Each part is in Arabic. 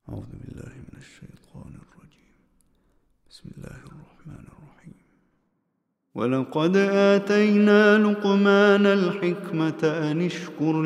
أعوذ بالله من الشيطان الرجيم. بسم الله الرحمن الرحيم. ولقد آتينا لقمان الحكمة أن اشكر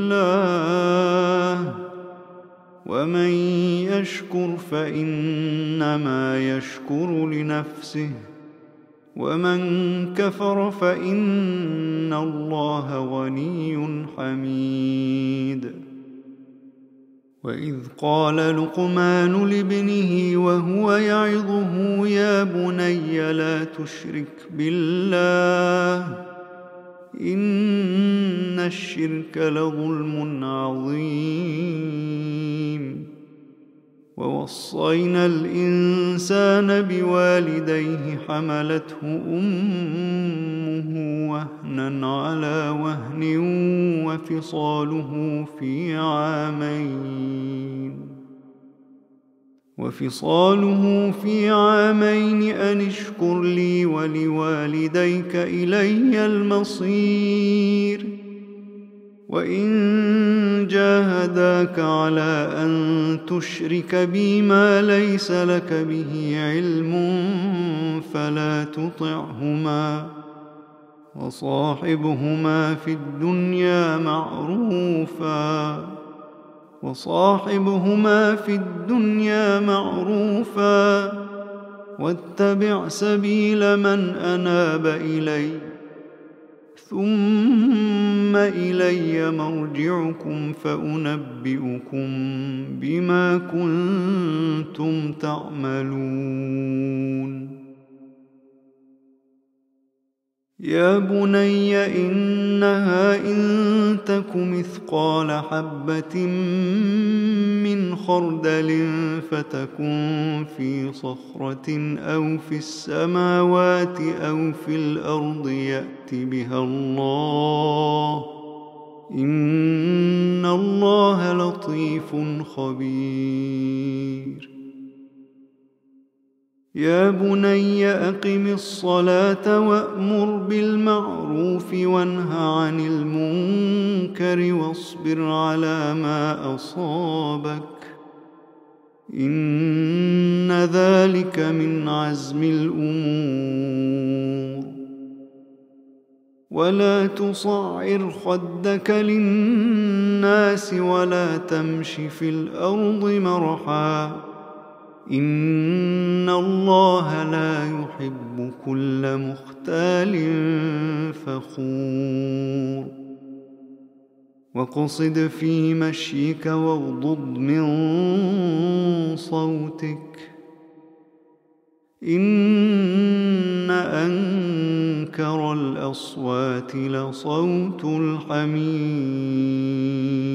لله ومن يشكر فإنما يشكر لنفسه ومن كفر فإن الله غني حميد. وإذ قال لقمان لابنه وهو يعظه يا بني لا تشرك بالله إن الشرك لظلم عظيم. ووصينا الإنسان بوالديه حملته أمه وهنا على وهن وفصاله في عامين أن اشكر لي ولوالديك إلي المصير. وإن جاهداك على أن تشرك بي ما ليس لك به علم فلا تطعهما وصاحبهما في الدنيا معروفا واتبع سبيل من أناب إلي ثم إلي مرجعكم فأنبئكم بما كنتم تعملون. يا بني إنها إن تك مثقال حبة من خردل فتكن في صخرة أو في السماوات أو في الأرض يأت بها الله إن الله لطيف خبير. يا بني أقم الصلاة وأمر بالمعروف وانه عن المنكر واصبر على ما أصابك إن ذلك من عزم الأمور. ولا تصعر خدك للناس ولا تمش في الأرض مرحا إن الله لا يحب كل مختال فخور. واقصد في مشيك واغضض من صوتك إن أنكر الأصوات لصوت الحمير.